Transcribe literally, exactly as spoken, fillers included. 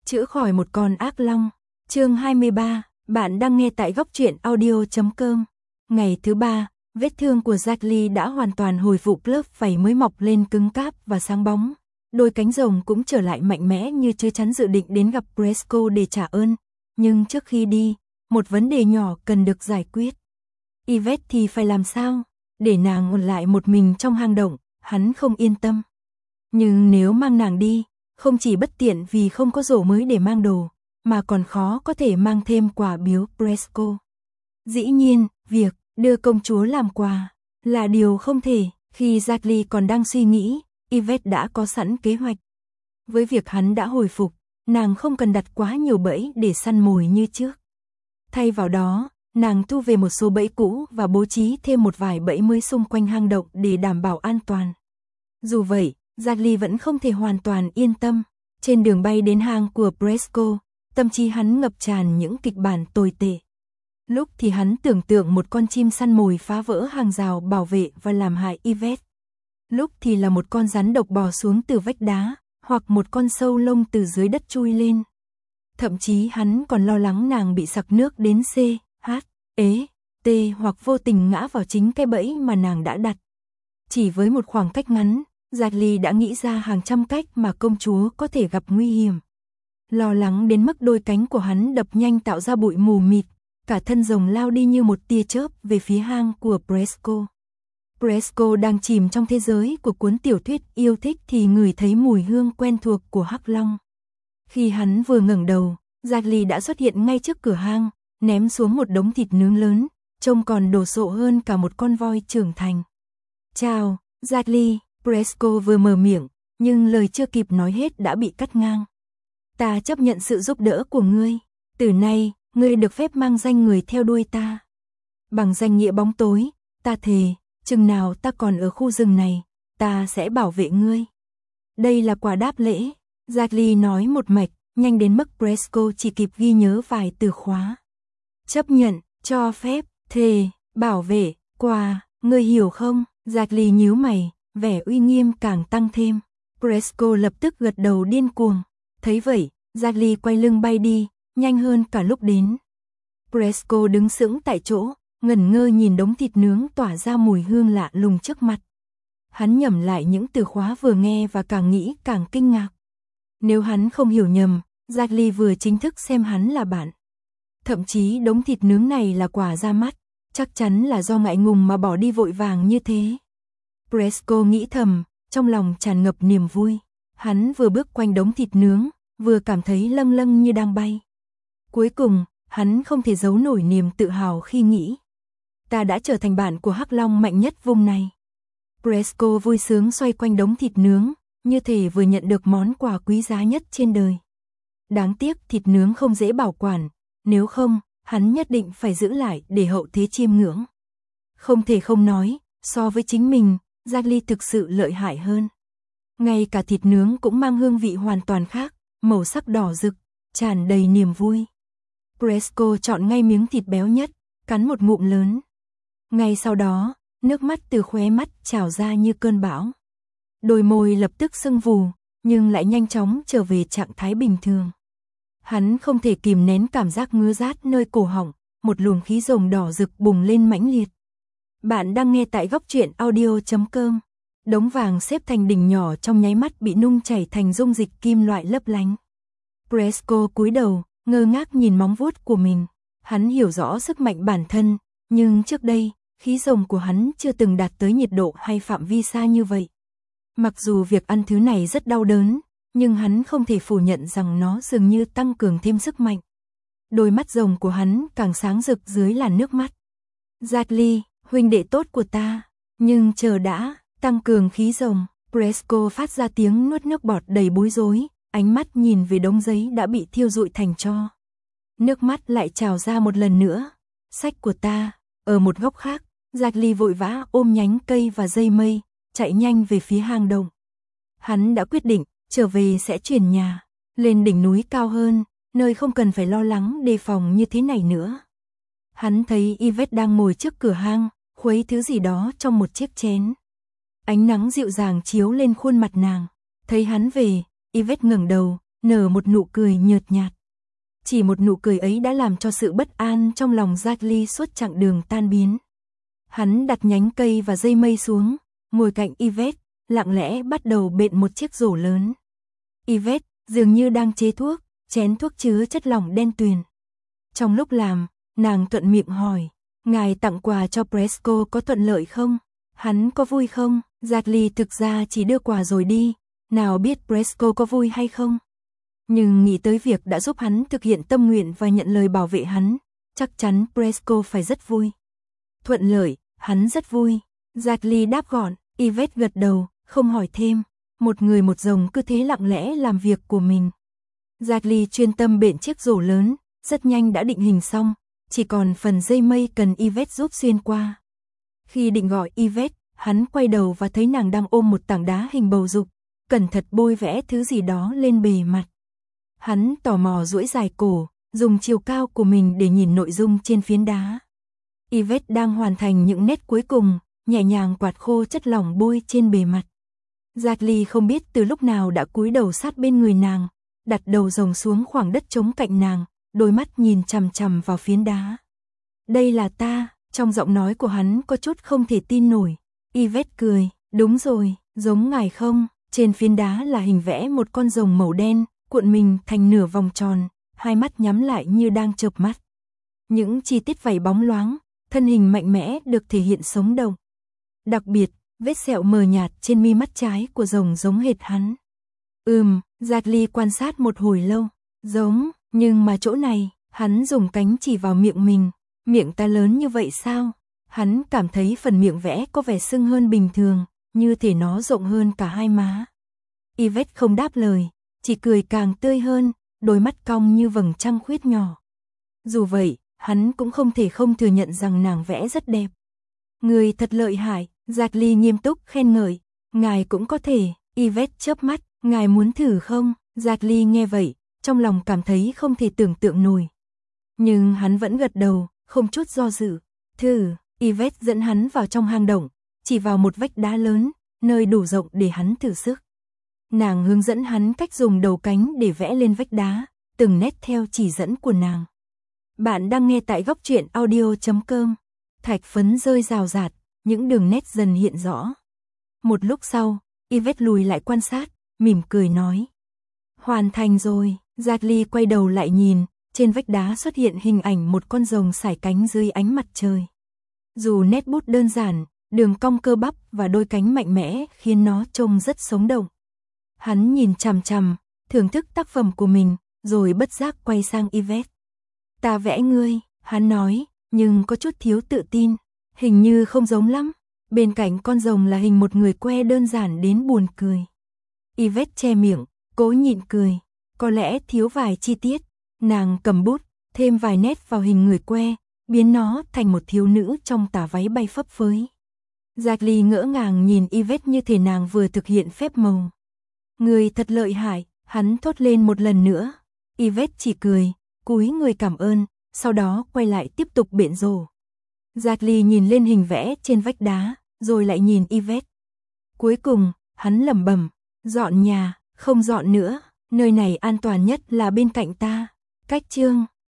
Chữa khỏi một con ác long. Chương hai mươi ba, bạn đang nghe tại góc truyện audio chấm com. Ngày thứ ba, vết thương của Jack đã hoàn toàn hồi phục, lớp vảy mới mọc lên cứng cáp và sáng bóng. Đôi cánh rồng cũng trở lại mạnh mẽ như chưa chắn, dự định đến gặp Briscoe để trả ơn. Nhưng trước khi đi, một vấn đề nhỏ cần được giải quyết. Yvette thì phải làm sao? Để nàng ở lại một mình trong hang động, hắn không yên tâm. Nhưng nếu mang nàng đi, không chỉ bất tiện vì không có rổ mới để mang đồ, mà còn khó có thể mang thêm quà biếu Briscoe. Dĩ nhiên, việc đưa công chúa làm quà là điều không thể. Khi Jack còn đang suy nghĩ, Yvette đã có sẵn kế hoạch. Với việc hắn đã hồi phục, nàng không cần đặt quá nhiều bẫy để săn mồi như trước. Thay vào đó, nàng thu về một số bẫy cũ và bố trí thêm một vài bẫy mới xung quanh hang động để đảm bảo an toàn. Dù vậy, Jack vẫn không thể hoàn toàn yên tâm. Trên đường bay đến hang của Briscoe, tâm trí hắn ngập tràn những kịch bản tồi tệ. Lúc thì hắn tưởng tượng một con chim săn mồi phá vỡ hàng rào bảo vệ và làm hại Yvette. Lúc thì là một con rắn độc bò xuống từ vách đá, hoặc một con sâu lông từ dưới đất chui lên. Thậm chí hắn còn lo lắng nàng bị sặc nước đến C, H, E, T hoặc vô tình ngã vào chính cái bẫy mà nàng đã đặt. Chỉ với một khoảng cách ngắn, Jack đã nghĩ ra hàng trăm cách mà công chúa có thể gặp nguy hiểm. Lo lắng đến mức đôi cánh của hắn đập nhanh tạo ra bụi mù mịt, cả thân rồng lao đi như một tia chớp về phía hang của Briscoe. Briscoe đang chìm trong thế giới của cuốn tiểu thuyết yêu thích thì ngửi thấy mùi hương quen thuộc của hắc long. Khi hắn vừa ngẩng đầu, Jack đã xuất hiện ngay trước cửa hang, ném xuống một đống thịt nướng lớn, trông còn đồ sộ hơn cả một con voi trưởng thành. Chào, Jack. Briscoe vừa mở miệng, nhưng lời chưa kịp nói hết đã bị cắt ngang. Ta chấp nhận sự giúp đỡ của ngươi. Từ nay, ngươi được phép mang danh người theo đuôi ta. Bằng danh nghĩa bóng tối, ta thề, chừng nào ta còn ở khu rừng này, ta sẽ bảo vệ ngươi. Đây là quà đáp lễ. Jack nói một mạch, nhanh đến mức Briscoe chỉ kịp ghi nhớ vài từ khóa. Chấp nhận, cho phép, thề, bảo vệ, quà, ngươi hiểu không? Jack nhíu mày, vẻ uy nghiêm càng tăng thêm. Briscoe lập tức gật đầu điên cuồng. Thấy vậy, Jack quay lưng bay đi, nhanh hơn cả lúc đến. Briscoe đứng sững tại chỗ, ngẩn ngơ nhìn đống thịt nướng tỏa ra mùi hương lạ lùng trước mặt. Hắn nhẩm lại những từ khóa vừa nghe và càng nghĩ càng kinh ngạc. Nếu hắn không hiểu nhầm, Jack vừa chính thức xem hắn là bạn. Thậm chí đống thịt nướng này là quà ra mắt, chắc chắn là do ngại ngùng mà bỏ đi vội vàng như thế. Briscoe nghĩ thầm, trong lòng tràn ngập niềm vui. Hắn vừa bước quanh đống thịt nướng, vừa cảm thấy lâng lâng như đang bay. Cuối cùng, hắn không thể giấu nổi niềm tự hào khi nghĩ. Ta đã trở thành bạn của hắc long mạnh nhất vùng này. Briscoe vui sướng xoay quanh đống thịt nướng, như thể vừa nhận được món quà quý giá nhất trên đời. Đáng tiếc thịt nướng không dễ bảo quản, nếu không, hắn nhất định phải giữ lại để hậu thế chiêm ngưỡng. Không thể không nói, so với chính mình, Jack thực sự lợi hại hơn. Ngay cả thịt nướng cũng mang hương vị hoàn toàn khác, màu sắc đỏ rực, tràn đầy niềm vui. Briscoe chọn ngay miếng thịt béo nhất, cắn một ngụm lớn. Ngay sau đó, nước mắt từ khóe mắt trào ra như cơn bão. Đôi môi lập tức sưng vù, nhưng lại nhanh chóng trở về trạng thái bình thường. Hắn không thể kìm nén cảm giác ngứa rát nơi cổ họng, một luồng khí rồng đỏ rực bùng lên mãnh liệt. Bạn đang nghe tại góc truyện audio chấm com. Đống vàng xếp thành đỉnh nhỏ trong nháy mắt bị nung chảy thành dung dịch kim loại lấp lánh. Briscoe cúi đầu, ngơ ngác nhìn móng vuốt của mình. Hắn hiểu rõ sức mạnh bản thân, nhưng trước đây, khí rồng của hắn chưa từng đạt tới nhiệt độ hay phạm vi xa như vậy. Mặc dù việc ăn thứ này rất đau đớn, nhưng hắn không thể phủ nhận rằng nó dường như tăng cường thêm sức mạnh. Đôi mắt rồng của hắn càng sáng rực dưới làn nước mắt. Jack, huynh đệ tốt của ta, nhưng chờ đã, tăng cường khí rồng. Briscoe phát ra tiếng nuốt nước bọt đầy bối rối, ánh mắt nhìn về đống giấy đã bị thiêu rụi thành tro. Nước mắt lại trào ra một lần nữa. Sách của ta. Ở một góc khác, Jack vội vã ôm nhánh cây và dây mây, chạy nhanh về phía hang động. Hắn đã quyết định, trở về sẽ chuyển nhà, lên đỉnh núi cao hơn, nơi không cần phải lo lắng đề phòng như thế này nữa. Hắn thấy Yvette đang ngồi trước cửa hang, khuấy thứ gì đó trong một chiếc chén. Ánh nắng dịu dàng chiếu lên khuôn mặt nàng. Thấy hắn về, Yvette ngẩng đầu, nở một nụ cười nhợt nhạt. Chỉ một nụ cười ấy đã làm cho sự bất an trong lòng Jack suốt chặng đường tan biến. Hắn đặt nhánh cây và dây mây xuống, ngồi cạnh Yvette, lặng lẽ bắt đầu bện một chiếc rổ lớn. Yvette dường như đang chế thuốc, chén thuốc chứa chất lỏng đen tuyền. Trong lúc làm, nàng thuận miệng hỏi, ngài tặng quà cho Presco có thuận lợi không? Hắn có vui không? Jack thực ra chỉ đưa quà rồi đi, nào biết Presco có vui hay không? Nhưng nghĩ tới việc đã giúp hắn thực hiện tâm nguyện và nhận lời bảo vệ hắn, chắc chắn Presco phải rất vui. Thuận lợi, hắn rất vui. Jack đáp gọn, Yvette gật đầu, không hỏi thêm. Một người một rồng cứ thế lặng lẽ làm việc của mình. Jack chuyên tâm bện chiếc rổ lớn, rất nhanh đã định hình xong, chỉ còn phần dây mây cần Yvette giúp xuyên qua. Khi định gọi Yvette, hắn quay đầu và thấy nàng đang ôm một tảng đá hình bầu dục, cẩn thận bôi vẽ thứ gì đó lên bề mặt. Hắn tò mò duỗi dài cổ, dùng chiều cao của mình để nhìn nội dung trên phiến đá. Yvette đang hoàn thành những nét cuối cùng, nhẹ nhàng quạt khô chất lỏng bôi trên bề mặt. Jack không biết từ lúc nào đã cúi đầu sát bên người nàng, đặt đầu rồng xuống khoảng đất trống cạnh nàng, đôi mắt nhìn chằm chằm vào phiến đá. Đây là ta, trong giọng nói của hắn có chút không thể tin nổi. Yvette cười, đúng rồi, giống ngài không? Trên phiến đá là hình vẽ một con rồng màu đen, cuộn mình thành nửa vòng tròn, hai mắt nhắm lại như đang chợp mắt. Những chi tiết vảy bóng loáng, thân hình mạnh mẽ được thể hiện sống động. Đặc biệt, vết sẹo mờ nhạt trên mi mắt trái của rồng giống hệt hắn. Ừm, Jack quan sát một hồi lâu, giống, nhưng mà chỗ này, hắn dùng cánh chỉ vào miệng mình, miệng ta lớn như vậy sao? Hắn cảm thấy phần miệng vẽ có vẻ sưng hơn bình thường, như thể nó rộng hơn cả hai má. Yvette không đáp lời, chỉ cười càng tươi hơn, đôi mắt cong như vầng trăng khuyết nhỏ. Dù vậy, hắn cũng không thể không thừa nhận rằng nàng vẽ rất đẹp. Người thật lợi hại, Jack nghiêm túc khen ngợi, ngài cũng có thể. Yvette chớp mắt, ngài muốn thử không? Jack nghe vậy, trong lòng cảm thấy không thể tưởng tượng nổi. Nhưng hắn vẫn gật đầu, không chút do dự. Thử, Yvette dẫn hắn vào trong hang động, chỉ vào một vách đá lớn, nơi đủ rộng để hắn thử sức. Nàng hướng dẫn hắn cách dùng đầu cánh để vẽ lên vách đá, từng nét theo chỉ dẫn của nàng. Bạn đang nghe tại góc truyện audio chấm com. Thạch phấn rơi rào rạt, những đường nét dần hiện rõ. Một lúc sau, Yvette lùi lại quan sát, mỉm cười nói. Hoàn thành rồi. Jack quay đầu lại nhìn, trên vách đá xuất hiện hình ảnh một con rồng sải cánh dưới ánh mặt trời. Dù nét bút đơn giản, đường cong cơ bắp và đôi cánh mạnh mẽ khiến nó trông rất sống động. Hắn nhìn chằm chằm, thưởng thức tác phẩm của mình, rồi bất giác quay sang Yvette. Ta vẽ ngươi, hắn nói, nhưng có chút thiếu tự tin, hình như không giống lắm. Bên cạnh con rồng là hình một người que đơn giản đến buồn cười. Yvette che miệng, cố nhịn cười, có lẽ thiếu vài chi tiết. Nàng cầm bút, thêm vài nét vào hình người que, biến nó thành một thiếu nữ trong tà váy bay phấp phới. Jack ngỡ ngàng nhìn Yvette như thể nàng vừa thực hiện phép màu. Người thật lợi hại, hắn thốt lên một lần nữa. Yvette chỉ cười, cúi người cảm ơn, sau đó quay lại tiếp tục bện rổ. Jack nhìn lên hình vẽ trên vách đá, rồi lại nhìn Yvette. Cuối cùng, hắn lẩm bẩm, dọn nhà, không dọn nữa, nơi này an toàn nhất là bên cạnh ta. Cách chương